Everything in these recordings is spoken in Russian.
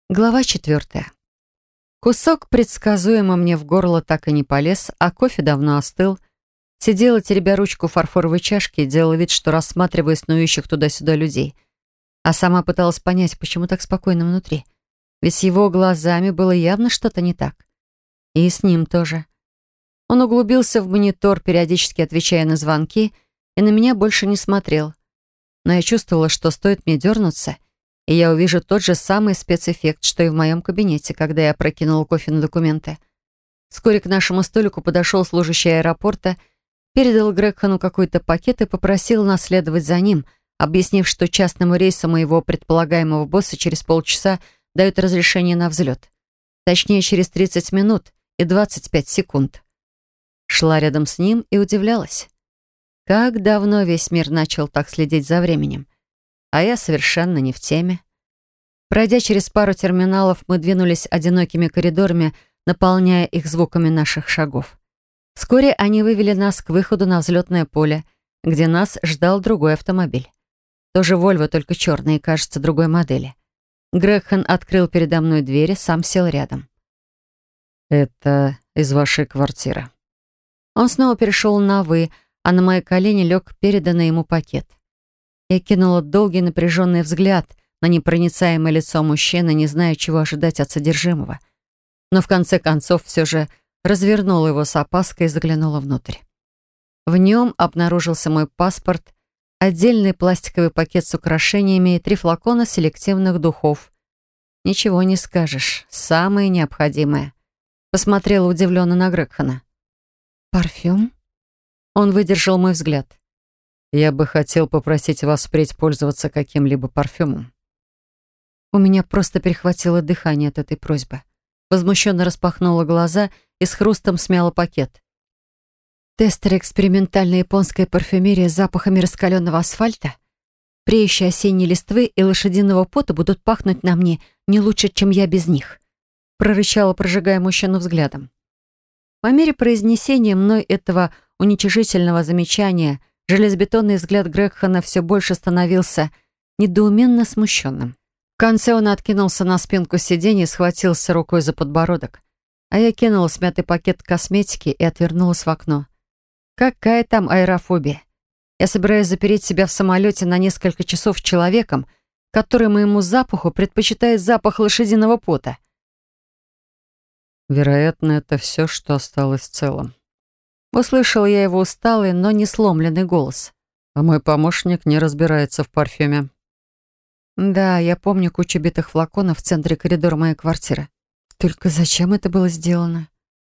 Глава 4. Кусок предсказуемо мне в горло так и не полез, а кофе давно остыл. Сидела, теребя ручку фарфоровой чашки, и делала вид, что рассматриваю снующих туда-сюда людей. А сама пыталась понять, почему так спокойно внутри. Ведь с его глазами было явно что-то не так. И с ним тоже. Он углубился в монитор, периодически отвечая на звонки, и на меня больше не смотрел. Но я чувствовала, что стоит мне дернуться, и я увижу тот же самый спецэффект, что и в моем кабинете, когда я опрокинула кофе на документы. Вскоре к нашему столику подошел служащий аэропорта, передал Грегхану какой-то пакет и попросил нас следовать за ним, объяснив, что частному рейсу моего предполагаемого босса через полчаса дают разрешение на взлет. Точнее, через 30 минут и 25 секунд. Шла рядом с ним и удивлялась. Как давно весь мир начал так следить за временем? А я совершенно не в теме. Пройдя через пару терминалов, мы двинулись одинокими коридорами, наполняя их звуками наших шагов. Вскоре они вывели нас к выходу на взлетное поле, где нас ждал другой автомобиль. Тоже Вольво, только черный и, кажется, другой модели. Грегхан открыл передо мной двери, сам сел рядом. «Это из вашей квартиры». Он снова перешел на «вы», а на мои колени лег переданный ему пакет. Я кинула долгий напряженный взгляд на непроницаемое лицо мужчины, не зная, чего ожидать от содержимого. Но в конце концов все же развернула его с опаской и заглянула внутрь. В нем обнаружился мой паспорт, отдельный пластиковый пакет с украшениями и 3 флакона селективных духов. Ничего не скажешь, самое необходимое. Посмотрела удивленно на Грегхана. «Парфюм?» Он выдержал мой взгляд. «Я бы хотел попросить вас впредь пользоваться каким-либо парфюмом». У меня просто перехватило дыхание от этой просьбы. Возмущенно распахнула глаза и с хрустом смяла пакет. Тестер экспериментальной японской парфюмерии с запахами раскаленного асфальта? Преющие осенней листвы и лошадиного пота будут пахнуть на мне не лучше, чем я без них. Прорычала, прожигая мужчину взглядом. По мере произнесения мной этого уничижительного замечания железобетонный взгляд Грегхана все больше становился недоуменно смущенным. В конце он откинулся на спинку сиденья и схватился рукой за подбородок, а я кинула смятый пакет косметики и отвернулась в окно. Какая там аэрофобия? Я собираюсь запереть себя в самолете на несколько часов с человеком, который моему запаху предпочитает запах лошадиного пота. Вероятно, это все, что осталось целым. Услышала я его усталый, но не сломленный голос. А мой помощник не разбирается в парфюме. Да, я помню кучу битых флаконов в центре коридора моей квартиры. Только зачем это было сделано?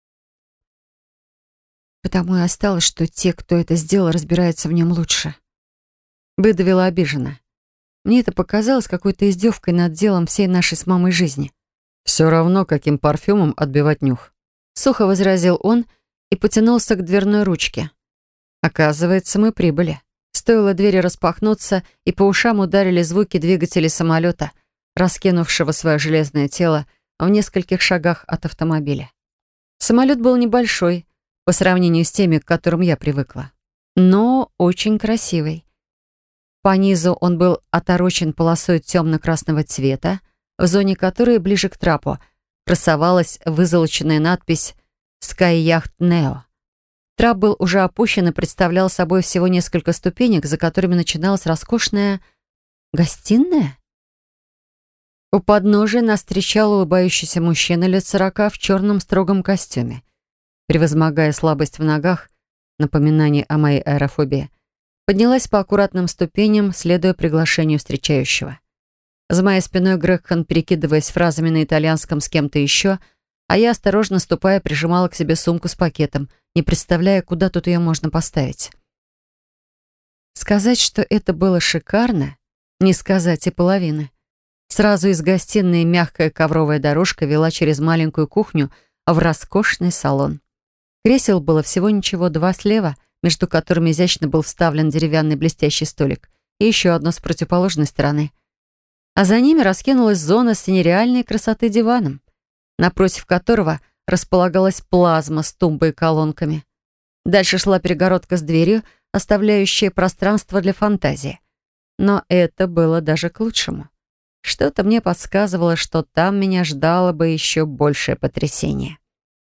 Потому и осталось, что те, кто это сделал, разбираются в нем лучше. Выдавила обиженно. Мне это показалось какой-то издевкой над делом всей нашей с мамой жизни. «Все равно, каким парфюмом отбивать нюх». Сухо возразил он и потянулся к дверной ручке. Оказывается, мы прибыли. Стоило двери распахнуться, и по ушам ударили звуки двигателей самолета, раскинувшего свое железное тело в нескольких шагах от автомобиля. Самолет был небольшой, по сравнению с теми, к которым я привыкла, но очень красивый. По низу он был оторочен полосой темно-красного цвета, в зоне которой, ближе к трапу, красовалась вызолоченная надпись «Sky Yacht Neo». Трап был уже опущен и представлял собой всего несколько ступенек, за которыми начиналась роскошная гостиная. У подножия нас встречал улыбающийся мужчина лет 40 в черном строгом костюме. Превозмогая слабость в ногах, напоминание о моей аэрофобии, поднялась по аккуратным ступеням, следуя приглашению встречающего. За моей спиной Грегхан, перекидываясь фразами на итальянском с кем-то еще, а я, осторожно ступая, прижимала к себе сумку с пакетом, не представляя, куда тут ее можно поставить. Сказать, что это было шикарно, не сказать и половины. Сразу из гостиной мягкая ковровая дорожка вела через маленькую кухню в роскошный салон. Кресел было всего ничего, 2 слева, между которыми изящно был вставлен деревянный блестящий столик, и еще одно с противоположной стороны. А за ними раскинулась зона с нереальной красоты диваном, напротив которого располагалась плазма с тумбой и колонками. Дальше шла перегородка с дверью, оставляющая пространство для фантазии. Но это было даже к лучшему. Что-то мне подсказывало, что там меня ждало бы еще большее потрясение.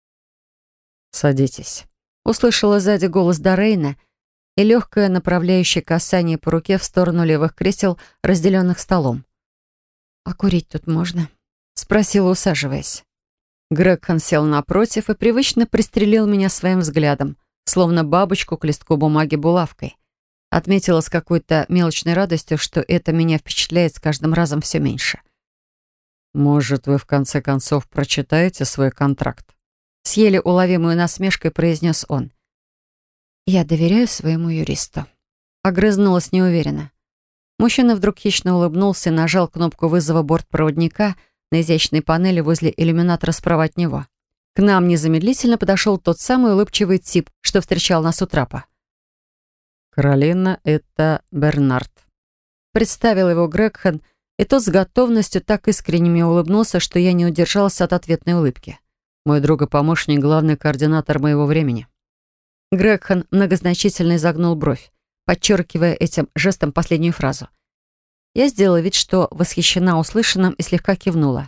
«Садитесь», — услышала сзади голос Дорейна и легкое направляющее касание по руке в сторону левых кресел, разделенных столом. «А курить тут можно?» — спросила, усаживаясь. Грегхан сел напротив и привычно пристрелил меня своим взглядом, словно бабочку к листку бумаги булавкой. Отметила с какой-то мелочной радостью, что это меня впечатляет с каждым разом все меньше. «Может, вы в конце концов прочитаете свой контракт?» С еле уловимой насмешкой произнес он. «Я доверяю своему юристу». Огрызнулась неуверенно. Мужчина вдруг хищно улыбнулся и нажал кнопку вызова бортпроводника на изящной панели возле иллюминатора справа от него. К нам незамедлительно подошел тот самый улыбчивый тип, что встречал нас у трапа. «Каролина, это Бернард», — представил его Грегхан, и тот с готовностью так искренне мне улыбнулся, что я не удержался от ответной улыбки. «Мой друг и помощник, главный координатор моего времени». Грегхан многозначительно изогнул бровь, подчеркивая этим жестом последнюю фразу. Я сделала вид, что восхищена услышанным, и слегка кивнула.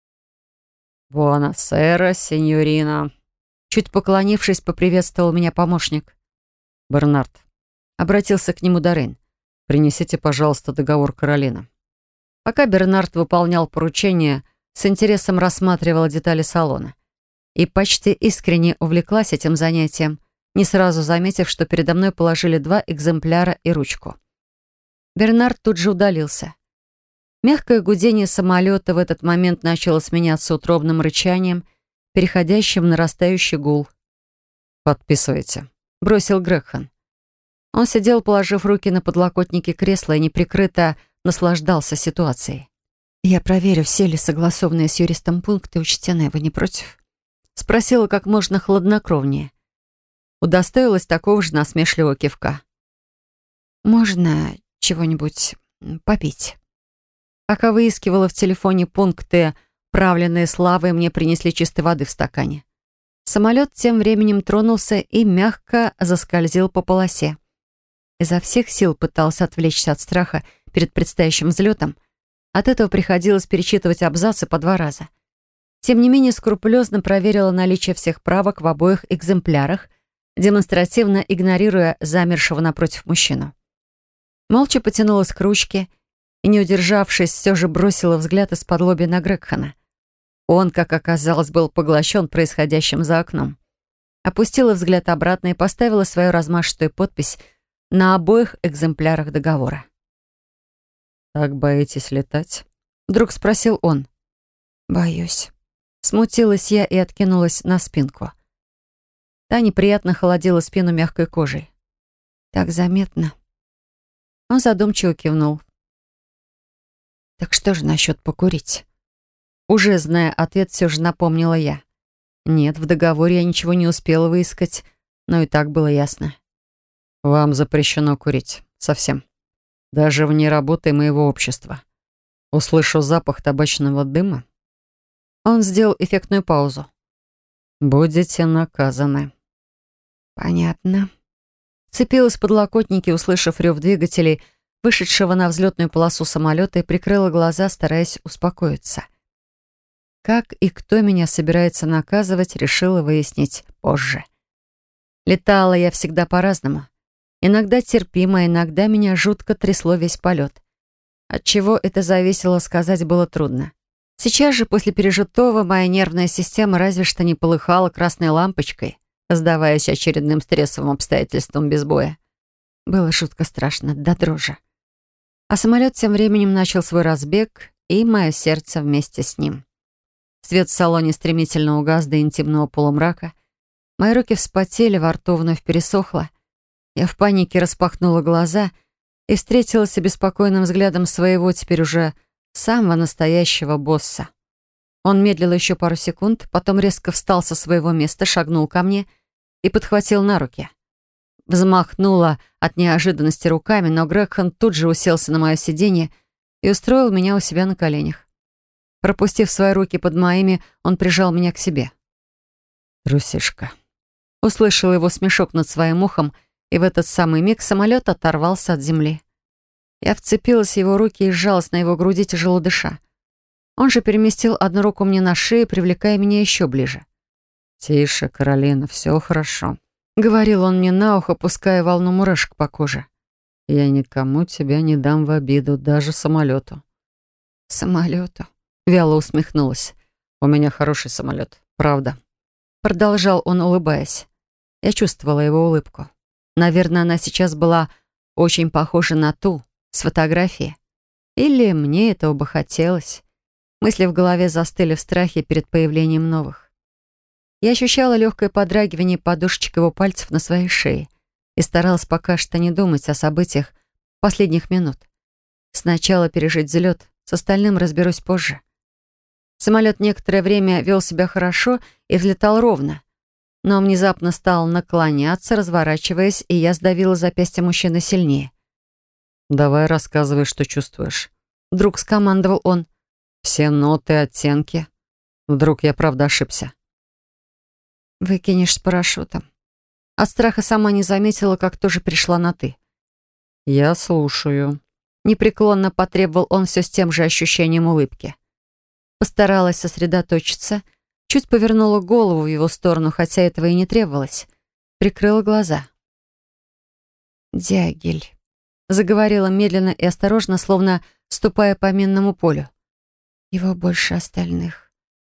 «Буонасера, сеньорина», чуть поклонившись, поприветствовал меня помощник. «Бернард», — обратился к нему Дорейн. «Принесите, пожалуйста, договор Каролины». Пока Бернард выполнял поручение, с интересом рассматривала детали салона и почти искренне увлеклась этим занятием, не сразу заметив, что передо мной положили 2 экземпляра и ручку. Бернард тут же удалился. Мягкое гудение самолета в этот момент начало сменяться утробным рычанием, переходящим в нарастающий гул. «Подписывайте», — бросил Грегхан. Он сидел, положив руки на подлокотники кресла и неприкрыто наслаждался ситуацией. «Я проверю, все ли согласованные с юристом пункты учтены. Вы не против?» — спросила как можно хладнокровнее. Удостоилась такого же насмешливого кивка. «Можно чего-нибудь попить?» Пока выискивала в телефоне пункты, правленные славой, мне принесли чистой воды в стакане. Самолет тем временем тронулся и мягко заскользил по полосе. Изо всех сил пытался отвлечься от страха перед предстоящим взлетом. От этого приходилось перечитывать абзацы по 2 раза. Тем не менее, скрупулезно проверила наличие всех правок в обоих экземплярах, демонстративно игнорируя замершего напротив мужчину. Молча потянулась к ручке и, не удержавшись, все же бросила взгляд из-под лобья на Грегхана. Он, как оказалось, был поглощен происходящим за окном. Опустила взгляд обратно и поставила свою размашистую подпись на обоих экземплярах договора. «Так боитесь летать?» — вдруг спросил он. «Боюсь». Смутилась я и откинулась на спинку. Та неприятно холодила спину мягкой кожей. «Так заметно». Он задумчиво кивнул. «Так что же насчет покурить?» Уже зная ответ, все же напомнила я. Нет, в договоре я ничего не успела выискать, но и так было ясно. «Вам запрещено курить. Совсем. Даже вне работы моего общества. Услышу запах табачного дыма». Он сделал эффектную паузу. «Будете наказаны». «Понятно». Цепилась в подлокотники, услышав рев двигателей, вышедшего на взлетную полосу самолета, и прикрыла глаза, стараясь успокоиться. Как и кто меня собирается наказывать, решила выяснить позже. Летала я всегда по-разному. Иногда терпимо, иногда меня жутко трясло весь полет. От чего это зависело, сказать было трудно. Сейчас же, после пережитого, моя нервная система разве что не полыхала красной лампочкой, сдаваясь очередным стрессовым обстоятельствам без боя. Было жутко страшно, до дрожи. А самолет тем временем начал свой разбег, и мое сердце вместе с ним. Свет в салоне стремительно угас до интимного полумрака. Мои руки вспотели, во рту вновь пересохло. Я в панике распахнула глаза и встретилась с беспокойным взглядом своего, теперь уже самого настоящего босса. Он медлил еще пару секунд, потом резко встал со своего места, шагнул ко мне и подхватил на руки. Взмахнула от неожиданности руками, но Грегхан тут же уселся на мое сиденье и устроил меня у себя на коленях. Пропустив свои руки под моими, он прижал меня к себе. «Трусишка». Услышала его смешок над своим ухом, и в этот самый миг самолет оторвался от земли. Я вцепилась в его руки и сжалась на его груди, тяжело дыша. Он же переместил одну руку мне на шею, привлекая меня еще ближе. «Тише, Каролина, все хорошо», — говорил он мне на ухо, пуская волну мурашек по коже. «Я никому тебя не дам в обиду, даже самолету». «Самолету?» — вяло усмехнулась. «У меня хороший самолет, правда». Продолжал он, улыбаясь. Я чувствовала его улыбку. Наверное, она сейчас была очень похожа на ту, с фотографии. Или мне этого бы хотелось. Мысли в голове застыли в страхе перед появлением новых. Я ощущала легкое подрагивание подушечек его пальцев на своей шее и старалась пока что не думать о событиях последних минут. Сначала пережить взлет, с остальным разберусь позже. Самолет некоторое время вел себя хорошо и взлетал ровно, но внезапно стал наклоняться, разворачиваясь, и я сдавила запястье мужчины сильнее. «Давай рассказывай, что чувствуешь». Вдруг скомандовал он. «Все ноты, оттенки. Вдруг я правда ошибся». «Выкинешь с парашютом». От страха сама не заметила, как тоже пришла на «ты». «Я слушаю». Непреклонно потребовал он все с тем же ощущением улыбки. Постаралась сосредоточиться, чуть повернула голову в его сторону, хотя этого и не требовалось. Прикрыла глаза. «Дягиль», — заговорила медленно и осторожно, словно ступая по минному полю. «Его больше остальных.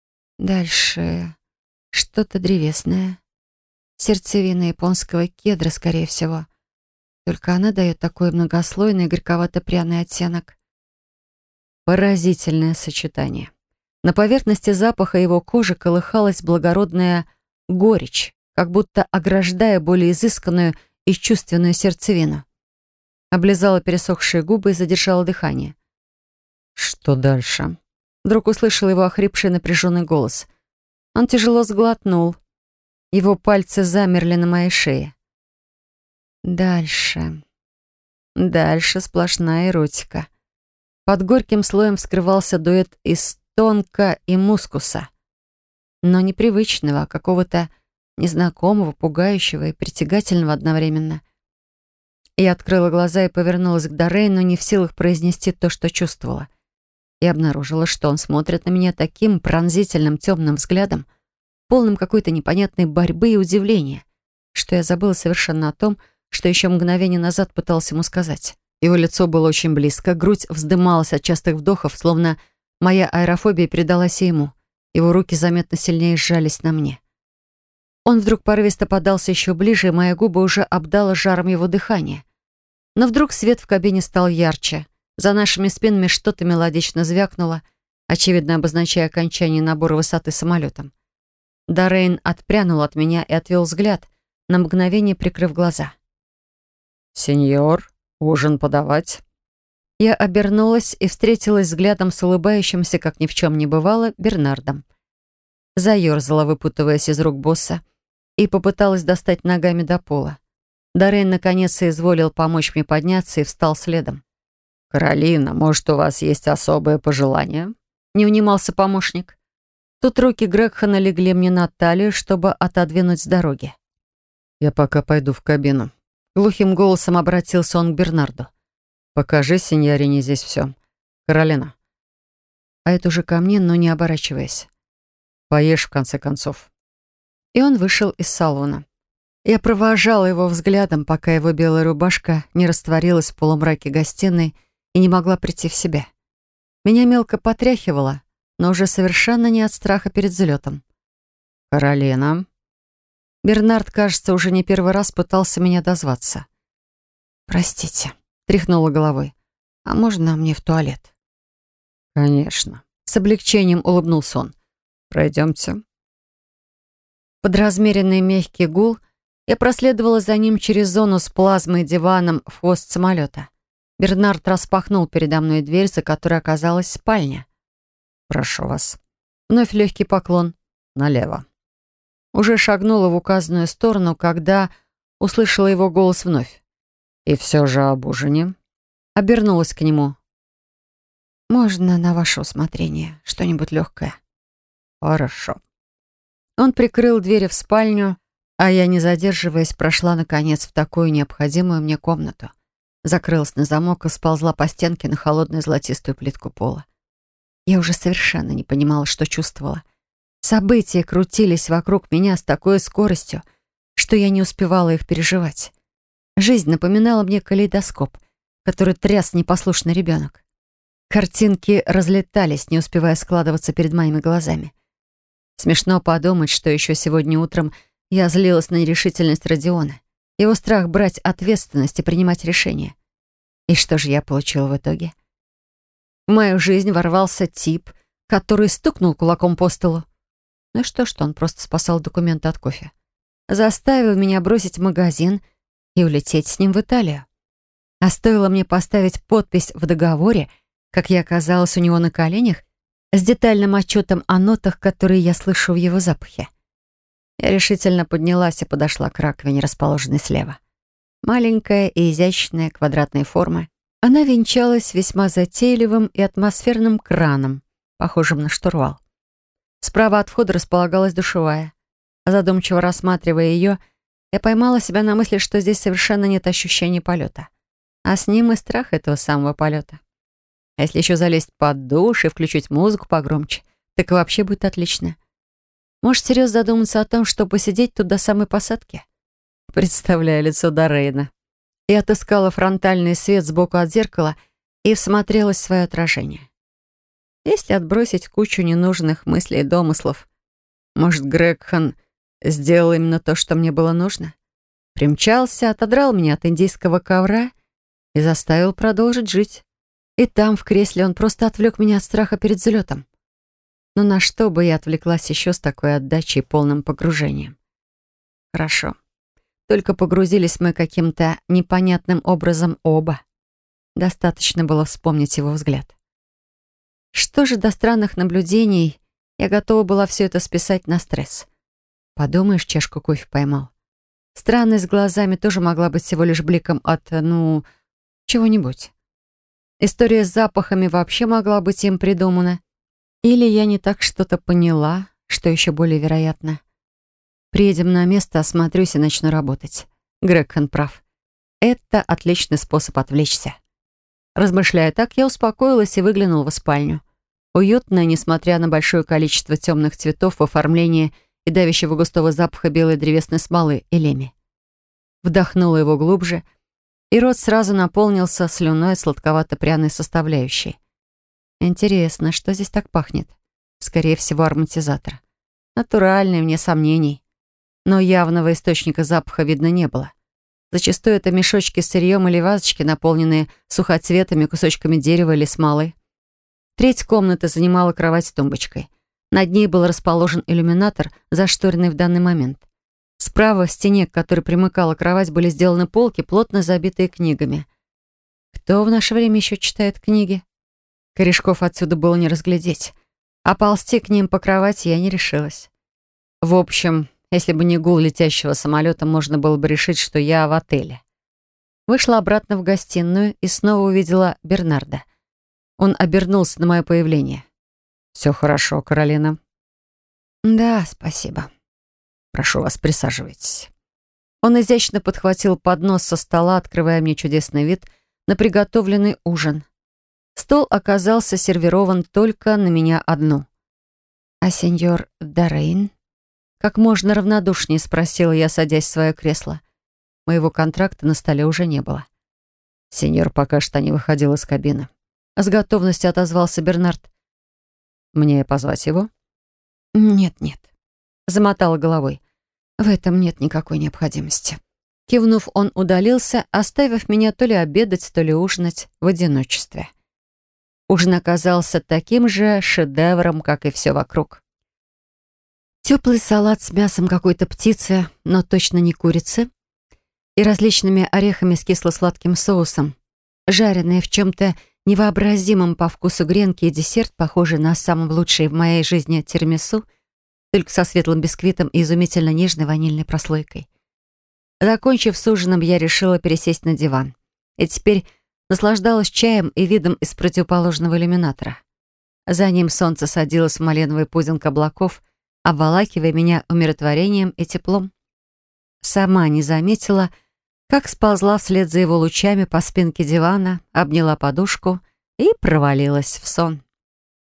Дальше что-то древесное. Сердцевина японского кедра, скорее всего. Только она дает такой многослойный горьковато-пряный оттенок». Поразительное сочетание. На поверхности запаха его кожи колыхалась благородная горечь, как будто ограждая более изысканную и чувственную сердцевину. Облизала пересохшие губы и задержала дыхание. «Что дальше?» Вдруг услышала его охрипший напряженный голос. Он тяжело сглотнул. Его пальцы замерли на моей шее. Дальше сплошная эротика. Под горьким слоем вскрывался дуэт из тонко и мускуса. Но непривычного, а какого-то незнакомого, пугающего и притягательного одновременно. Я открыла глаза и повернулась к Дорейну, не в силах произнести то, что чувствовала. И обнаружила, что он смотрит на меня таким пронзительным темным взглядом, полным какой-то непонятной борьбы и удивления, что я забыла совершенно о том, что еще мгновение назад пыталась ему сказать. Его лицо было очень близко, грудь вздымалась от частых вдохов, словно моя аэрофобия передалась и ему. Его руки заметно сильнее сжались на мне. Он вдруг порывисто подался еще ближе, и мои губы уже обдало жаром его дыхания. Но вдруг свет в кабине стал ярче. За нашими спинами что-то мелодично звякнуло, очевидно обозначая окончание набора высоты самолетом. Дорейн отпрянул от меня и отвел взгляд, на мгновение прикрыв глаза. «Сеньор, ужин подавать?» Я обернулась и встретилась взглядом с улыбающимся, как ни в чем не бывало, Бернардом. Заерзала, выпутываясь из рук босса, и попыталась достать ногами до пола. Дорейн наконец соизволил помочь мне подняться и встал следом. «Каролина, может, у вас есть особое пожелание?» Не унимался помощник. Тут руки Грегхана легли мне на талию, чтобы отодвинуть с дороги. «Я пока пойду в кабину». Глухим голосом обратился он к Бернарду. «Покажи сеньорине здесь все. Каролина». А это уже ко мне, но не оборачиваясь. «Поешь, в конце концов». И он вышел из салона. Я провожала его взглядом, пока его белая рубашка не растворилась в полумраке гостиной и не могла прийти в себя. Меня мелко потряхивало, но уже совершенно не от страха перед взлетом. «Каролина». Бернард, кажется, уже не первый раз пытался меня дозваться. «Простите», — тряхнула головой. «А можно мне в туалет?» «Конечно». С облегчением улыбнулся он. «Пройдемте». Под размеренный мягкий гул я проследовала за ним через зону с плазмой и диваном в хвост самолета. Бернард распахнул передо мной дверь, за которой оказалась спальня. «Прошу вас». Вновь легкий поклон. «Налево». Уже шагнула в указанную сторону, когда услышала его голос вновь. «И все же об ужине». Обернулась к нему. «Можно на ваше усмотрение что-нибудь легкое?» «Хорошо». Он прикрыл двери в спальню, а я, не задерживаясь, прошла, наконец, в такую необходимую мне комнату. Закрылась на замок и сползла по стенке на холодную золотистую плитку пола. Я уже совершенно не понимала, что чувствовала. События крутились вокруг меня с такой скоростью, что я не успевала их переживать. Жизнь напоминала мне калейдоскоп, который тряс непослушный ребенок. Картинки разлетались, не успевая складываться перед моими глазами. Смешно подумать, что еще сегодня утром я злилась на нерешительность Родиона, его страх брать ответственность и принимать решения. И что же я получила в итоге? В мою жизнь ворвался тип, который стукнул кулаком по столу. Ну и что он просто спасал документы от кофе. Заставил меня бросить магазин и улететь с ним в Италию. А стоило мне поставить подпись в договоре, как я оказалась у него на коленях с детальным отчетом о нотах, которые я слышу в его запахе. Я решительно поднялась и подошла к раковине, расположенной слева. Маленькая и изящная квадратной формы. Она венчалась весьма затейливым и атмосферным краном, похожим на штурвал. Справа от входа располагалась душевая. Задумчиво рассматривая ее, я поймала себя на мысли, что здесь совершенно нет ощущения полета. А с ним и страх этого самого полета. А если еще залезть под душ и включить музыку погромче, так и вообще будет отлично. Может, серьезно задуматься о том, что посидеть тут до самой посадки? Представляю лицо Дорейна. Я отыскала фронтальный свет сбоку от зеркала и всмотрелась в свое отражение. Если отбросить кучу ненужных мыслей и домыслов, может, Грегхан сделал именно то, что мне было нужно? Примчался, отодрал меня от индийского ковра и заставил продолжить жить. И там, в кресле, он просто отвлек меня от страха перед взлетом. Но на что бы я отвлеклась еще с такой отдачей и полным погружением? Хорошо. Только погрузились мы каким-то непонятным образом оба. Достаточно было вспомнить его взгляд. Что же до странных наблюдений, я готова была все это списать на стресс. Подумаешь, чашку кофе поймал. Странность с глазами тоже могла быть всего лишь бликом от, чего-нибудь. История с запахами вообще могла быть им придумана. Или я не так что-то поняла, что еще более вероятно. Приедем на место, осмотрюсь и начну работать. Грегхан прав. Это отличный способ отвлечься. Размышляя так, я успокоилась и выглянула в спальню. Уютная, несмотря на большое количество темных цветов в оформлении и давящего густого запаха белой древесной смолы и леми. Вдохнула его глубже, и рот сразу наполнился слюной сладковато-пряной составляющей. Интересно, что здесь так пахнет? Скорее всего, ароматизатор. Натуральный, вне сомнений. Но явного источника запаха видно не было. Зачастую это мешочки с сырьем или вазочки, наполненные сухоцветами, кусочками дерева или смолы. Треть комнаты занимала кровать с тумбочкой. Над ней был расположен иллюминатор, зашторенный в данный момент. Справа в стене, к которой примыкала кровать, были сделаны полки, плотно забитые книгами. Кто в наше время еще читает книги? Корешков отсюда было не разглядеть, а ползти к ним по кровати я не решилась. В общем, если бы не гул летящего самолета, можно было бы решить, что я в отеле. Вышла обратно в гостиную и снова увидела Бернарда. Он обернулся на мое появление. «Все хорошо, Каролина». «Да, спасибо». «Прошу вас, присаживайтесь». Он изящно подхватил поднос со стола, открывая мне чудесный вид на приготовленный ужин. Стол оказался сервирован только на меня одну. «А сеньор Дорейн?» Как можно равнодушнее спросила я, садясь в свое кресло. Моего контракта на столе уже не было. Сеньор пока что не выходил из кабины. С готовностью отозвался Бернард. «Мне позвать его?» «Нет», — замотала головой. «В этом нет никакой необходимости». Кивнув, он удалился, оставив меня то ли обедать, то ли ужинать в одиночестве. Ужин оказался таким же шедевром, как и все вокруг. Теплый салат с мясом какой-то птицы, но точно не курицы, и различными орехами с кисло-сладким соусом, жареные в чем-то невообразимом по вкусу гренки и десерт, похожий на самый лучший в моей жизни тирамису, только со светлым бисквитом и изумительно нежной ванильной прослойкой. Закончив с ужином, я решила пересесть на диван. И теперь наслаждалась чаем и видом из противоположного иллюминатора. За ним солнце садилось в малиновый пудинг облаков, обволакивая меня умиротворением и теплом. Сама не заметила, как сползла вслед за его лучами по спинке дивана, обняла подушку и провалилась в сон.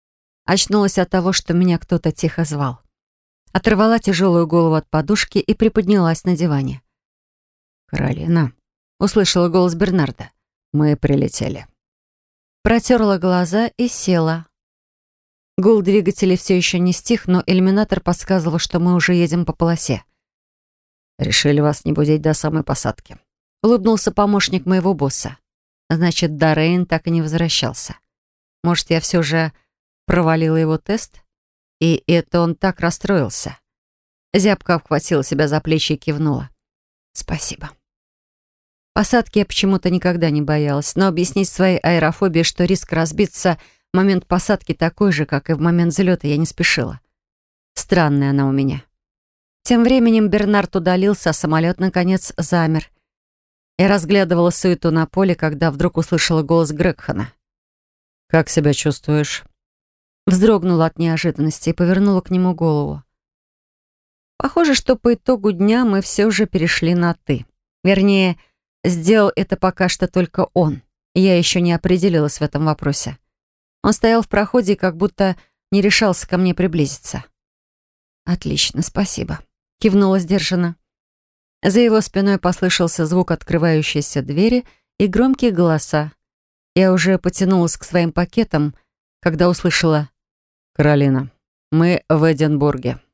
Очнулась от того, что меня кто-то тихо звал. Оторвала тяжелую голову от подушки и приподнялась на диване. «Каролина», — услышала голос Бернарда. «Мы прилетели». Протерла глаза и села. Гул двигателей все еще не стих, но иллюминатор подсказывал, что мы уже едем по полосе. «Решили вас не будить до самой посадки», — улыбнулся помощник моего босса. Значит, Дорейн так и не возвращался. Может, я все же провалила его тест? И это он так расстроился. Зябко обхватила себя за плечи и кивнула. «Спасибо». Посадки я почему-то никогда не боялась, но объяснить своей аэрофобии, что риск разбиться в момент посадки такой же, как и в момент взлета, я не спешила. Странная она у меня. Тем временем Бернард удалился, а самолет, наконец, замер. Я разглядывала суету на поле, когда вдруг услышала голос Грегхана. «Как себя чувствуешь?» Вздрогнула от неожиданности и повернула к нему голову. Похоже, что по итогу дня мы все же перешли на «ты». Вернее, сделал это пока что только он. Я еще не определилась в этом вопросе. Он стоял в проходе и как будто не решался ко мне приблизиться. «Отлично, спасибо», — кивнула сдержанно. За его спиной послышался звук открывающейся двери и громкие голоса. Я уже потянулась к своим пакетам, когда услышала: «Каролина, мы в Эдинбурге».